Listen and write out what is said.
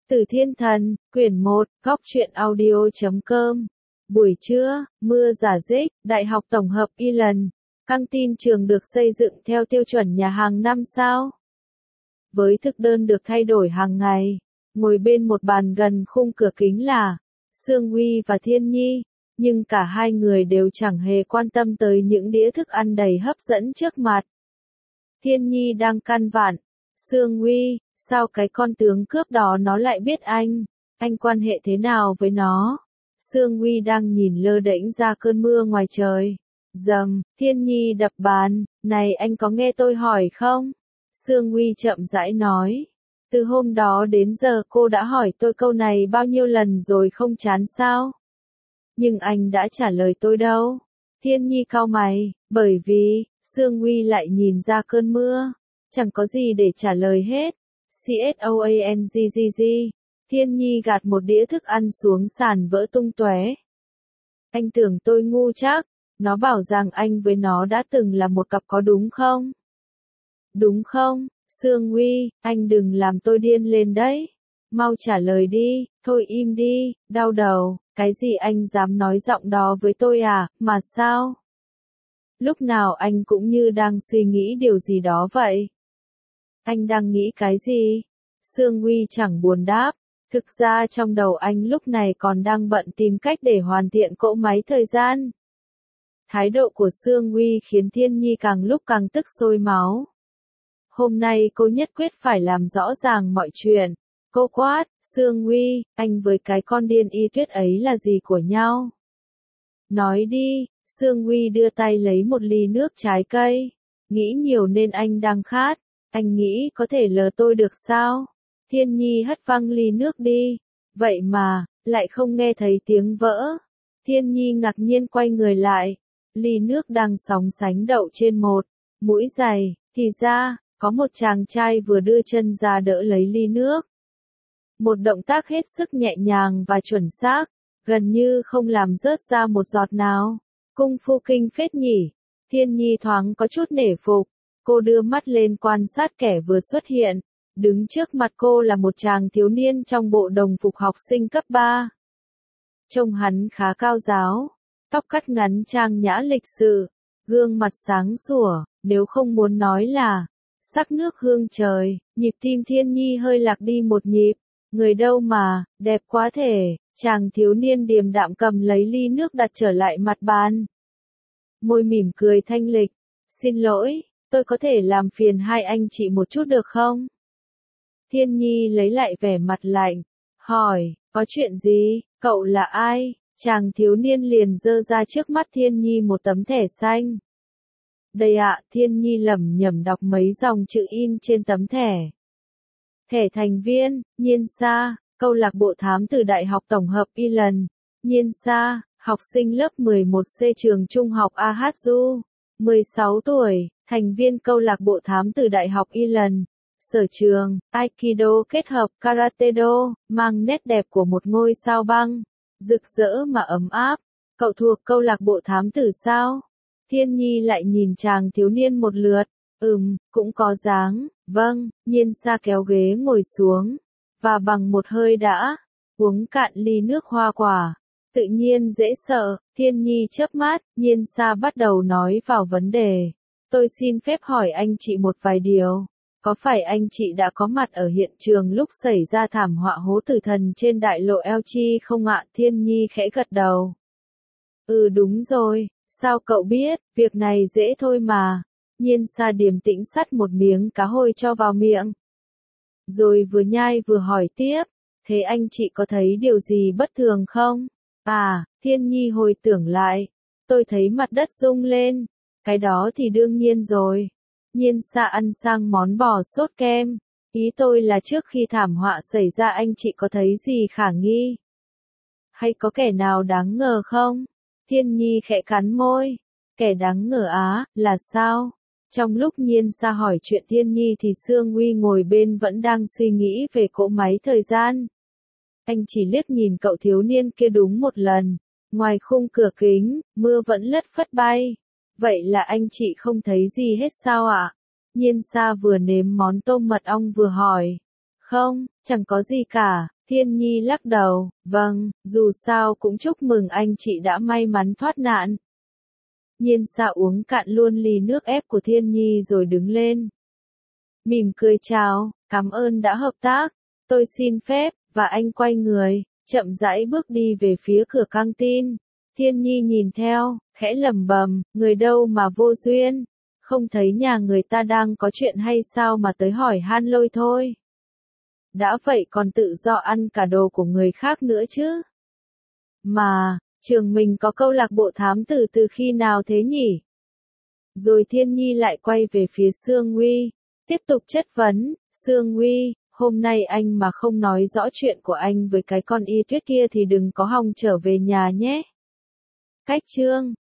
Từ Thiên Thần, quyển 1, góc truyện audio.com. Buổi trưa, mưa rả rích, Đại học Tổng hợp Ireland. Căng tin trường được xây dựng theo tiêu chuẩn nhà hàng 5 sao. Với thực đơn được thay đổi hàng ngày, ngồi bên một bàn gần khung cửa kính là Sương Huy và Thiên Nhi, nhưng cả hai người đều chẳng hề quan tâm tới những đĩa thức ăn đầy hấp dẫn trước mặt. Thiên Nhi đang căn vặn, Sương Huy, sao cái con tướng cướp đó nó lại biết anh quan hệ thế nào với nó? Sương Huy đang nhìn lơ đễnh ra cơn mưa ngoài trời. Dầm, Thiên Nhi đập bàn, này anh có nghe tôi hỏi không? Sương Huy chậm rãi nói. Từ hôm đó đến giờ cô đã hỏi tôi câu này bao nhiêu lần rồi không chán sao? Nhưng anh đã trả lời tôi đâu? Thiên Nhi cau mày, bởi vì, Sương Huy lại nhìn ra cơn mưa. Chẳng có gì để trả lời hết. CSOANGGG. Thiên Nhi gạt một đĩa thức ăn xuống sàn vỡ tung tóe. Anh tưởng tôi ngu chắc, nó bảo rằng anh với nó đã từng là một cặp có đúng không? Đúng không, Sương Huy, anh đừng làm tôi điên lên đấy. Mau trả lời đi, thôi im đi, đau đầu, cái gì anh dám nói giọng đó với tôi à, mà sao? Lúc nào anh cũng như đang suy nghĩ điều gì đó vậy. Anh đang nghĩ cái gì? Sương Huy chẳng buồn đáp. Thực ra trong đầu anh lúc này còn đang bận tìm cách để hoàn thiện cỗ máy thời gian. Thái độ của Sương Huy khiến Thiên Nhi càng lúc càng tức sôi máu. Hôm nay cô nhất quyết phải làm rõ ràng mọi chuyện. Cô quát, Sương Huy, anh với cái con điên y tuyết ấy là gì của nhau? Nói đi, Sương Huy đưa tay lấy một ly nước trái cây. Nghĩ nhiều nên anh đang khát. Anh nghĩ có thể lừa tôi được sao? Thiên Nhi hất văng ly nước đi. Vậy mà, lại không nghe thấy tiếng vỡ. Thiên Nhi ngạc nhiên quay người lại. Ly nước đang sóng sánh đậu trên một mũi giày. Thì ra, có một chàng trai vừa đưa chân ra đỡ lấy ly nước. Một động tác hết sức nhẹ nhàng và chuẩn xác, gần như không làm rớt ra một giọt nào. Cung phu kinh phết nhỉ. Thiên Nhi thoáng có chút nể phục. Cô đưa mắt lên quan sát kẻ vừa xuất hiện. Đứng trước mặt cô là một chàng thiếu niên trong bộ đồng phục học sinh cấp 3. Trông hắn khá cao giáo, tóc cắt ngắn trang nhã lịch sự, gương mặt sáng sủa, nếu không muốn nói là sắc nước hương trời. Nhịp tim Thiên Nhi hơi lạc đi một nhịp. Người đâu mà, đẹp quá thể. Chàng thiếu niên điềm đạm cầm lấy ly nước đặt trở lại mặt bàn. Môi mỉm cười thanh lịch. Xin lỗi, tôi có thể làm phiền hai anh chị một chút được không? Thiên Nhi lấy lại vẻ mặt lạnh, hỏi, có chuyện gì, cậu là ai? Chàng thiếu niên liền giơ ra trước mắt Thiên Nhi một tấm thẻ xanh. Đây ạ, Thiên Nhi lẩm nhẩm đọc mấy dòng chữ in trên tấm thẻ. Thẻ thành viên, Nhiên Sa, câu lạc bộ thám tử Đại học Tổng hợp Ireland. Nhiên Sa, học sinh lớp 11C trường trung học AHU, 16 tuổi, thành viên câu lạc bộ thám tử Đại học Ireland. Sở trường, Aikido kết hợp Karate-do, mang nét đẹp của một ngôi sao băng, rực rỡ mà ấm áp. Cậu thuộc câu lạc bộ thám tử sao? Thiên Nhi lại nhìn chàng thiếu niên một lượt. Cũng có dáng. Vâng, Nhiên Sa kéo ghế ngồi xuống, và bằng một hơi đã uống cạn ly nước hoa quả. Tự nhiên dễ sợ. Thiên Nhi chớp mắt, Nhiên Sa bắt đầu nói vào vấn đề. Tôi xin phép hỏi anh chị một vài điều. Có phải anh chị đã có mặt ở hiện trường lúc xảy ra thảm họa hố tử thần trên đại lộ Elchi không ạ? Thiên Nhi khẽ gật đầu. Đúng rồi, sao cậu biết, việc này dễ thôi mà. Nhiên Sa điềm tĩnh sắt một miếng cá hồi cho vào miệng. Rồi vừa nhai vừa hỏi tiếp, thế anh chị có thấy điều gì bất thường không? Thiên Nhi hồi tưởng lại, tôi thấy mặt đất rung lên, cái đó thì đương nhiên rồi. Nhiên Sa ăn sang món bò sốt kem. Ý tôi là trước khi thảm họa xảy ra anh chị có thấy gì khả nghi? Hay có kẻ nào đáng ngờ không? Thiên Nhi khẽ cắn môi. Kẻ đáng ngờ á, là sao? Trong lúc Nhiên Sa hỏi chuyện Thiên Nhi thì Sương Huy ngồi bên vẫn đang suy nghĩ về cỗ máy thời gian. Anh chỉ liếc nhìn cậu thiếu niên kia đúng một lần. Ngoài khung cửa kính, mưa vẫn lất phất bay. Vậy là anh chị không thấy gì hết sao ạ? Nhiên Sa vừa nếm món tôm mật ong vừa hỏi. Không, chẳng có gì cả, Thiên Nhi lắc đầu, vâng, dù sao cũng chúc mừng anh chị đã may mắn thoát nạn. Nhiên Sa uống cạn luôn ly nước ép của Thiên Nhi rồi đứng lên. Mỉm cười chào, cảm ơn đã hợp tác, tôi xin phép, và anh quay người, chậm rãi bước đi về phía cửa căng tin. Thiên Nhi nhìn theo, khẽ lẩm bẩm, người đâu mà vô duyên, không thấy nhà người ta đang có chuyện hay sao mà tới hỏi han lôi thôi. Đã vậy còn tự do ăn cả đồ của người khác nữa chứ. Mà, trường mình có câu lạc bộ thám tử từ khi nào thế nhỉ? Rồi Thiên Nhi lại quay về phía Sương Nguy, tiếp tục chất vấn, Sương Nguy, hôm nay anh mà không nói rõ chuyện của anh với cái con y tuyết kia thì đừng có hòng trở về nhà nhé. Cách chương